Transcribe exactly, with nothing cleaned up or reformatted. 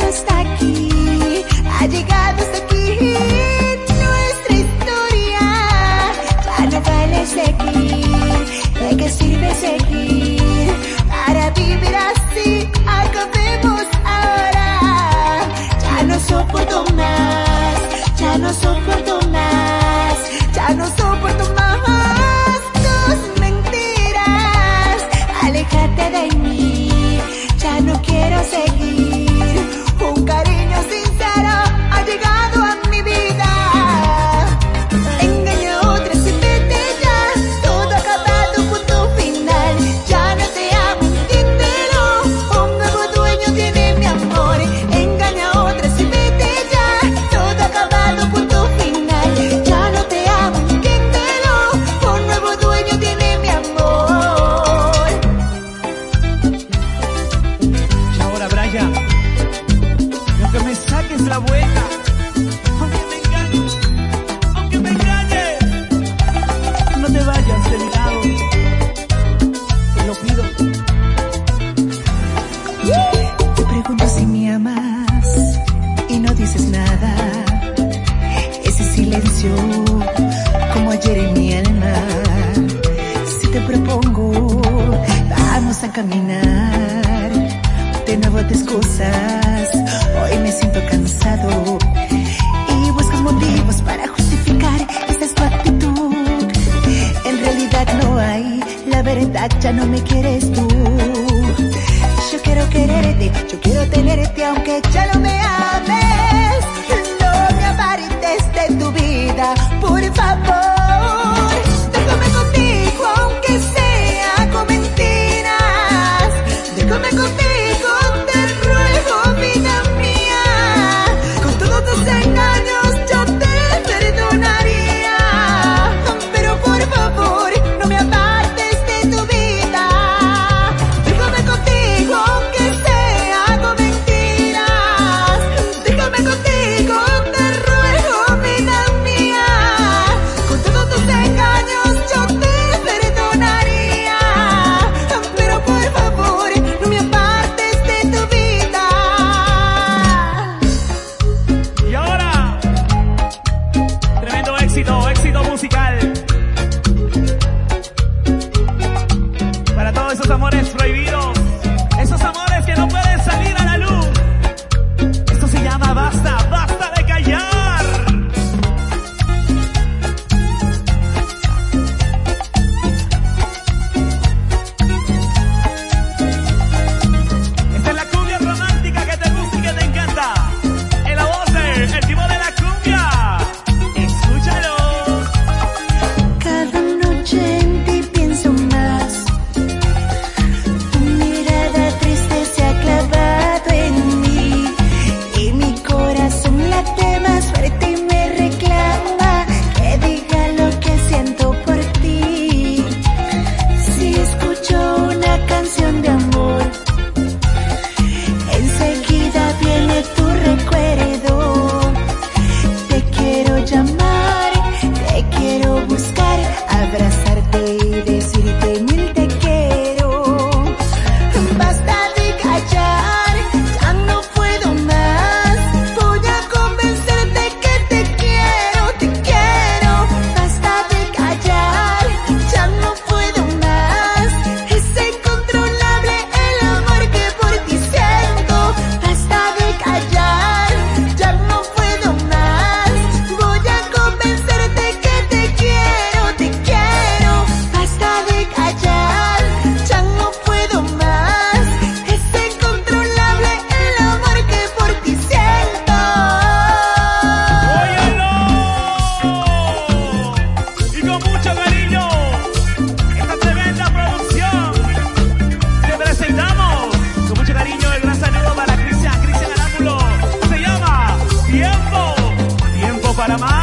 hasta aquí, ha llegado hasta aquí. Nuestra historia ya no vale seguir. ¿De qué sirve seguir para vivir así? Acabemos ahora. Ya no soporto más, ya no soporto más, ya no soporto más tus mentiras. Aléjate de mí, ya no quiero seguir. Un cariño sincero ha llegado a mi vida. Engaña a otras y vete ya, todo acabado, punto final. Ya no te amo, entiéndelo, un nuevo dueño tiene mi amor. Engaña a otras y vete ya, todo acabado, punto final. Ya no te amo, entiéndelo, un nuevo dueño tiene mi amor. Y ahora, Brian, aunque me saques la vuelta, aunque me engañes, aunque me engañes, no te vayas de mi lado, te lo pido. Te pregunto si me amas y no dices nada. Ese silencio como ayer en mi alma. Si te propongo, vamos a caminar, de nuevo te excusas. Hoy me siento cansado y buscas motivos para justificar esta es tu actitud. En realidad no hay, la verdad ya no me quieres tú. Yo quiero quererte, yo quiero tenerte aunque ya no me ames. No me apartes de tu vida, por favor. Déjame contigo aunque sea con mentiras. Déjame contigo, te ruego, vida mía. Con todos tus engaños yo te perdonaría. Pero por favor, no me apartes de tu vida. Déjame contigo aunque sea con mentiras. Déjame contigo, te ruego, vida mía. Con todos tus engaños yo te perdonaría. Pero por favor, no me apartes de tu vida. Y ahora, tremendo éxito, éxito musical para todos esos amores prohibidos, esos amores que no pueden salir a la luz. Esto se llama Basta, basta de callar. Esta es la cumbia romántica que te gusta y que te encanta. En la voz de el tipo de la cumbia. Escúchalo. Cada noche en ti pienso más. Tu mirada triste se ha clavado en mí y mi corazón late más fuerte y me reclama que diga lo que siento por ti. Si escucho una canción de amor, enseguida viene tu recuerdo. Te quiero llamar, te quiero buscar, abrazarte y decirte mil te quiero. Basta de callar, ya no puedo más. Voy a convencerte que te quiero, te quiero. Basta de callar, ya no puedo más. Es incontrolable el amor que por ti siento. Basta de callar, ya no puedo más. Voy a convencerte que te quiero, te quiero. Basta de callar, ya no puedo más. Es incontrolable el amor que por ti siento. ¡Óyelo! Y con mucho cariño, esta tremenda producción te presentamos con mucho cariño el gran saludo para Cristian, Cristian Arámbulo. Se llama Tiempo, Tiempo para Amar.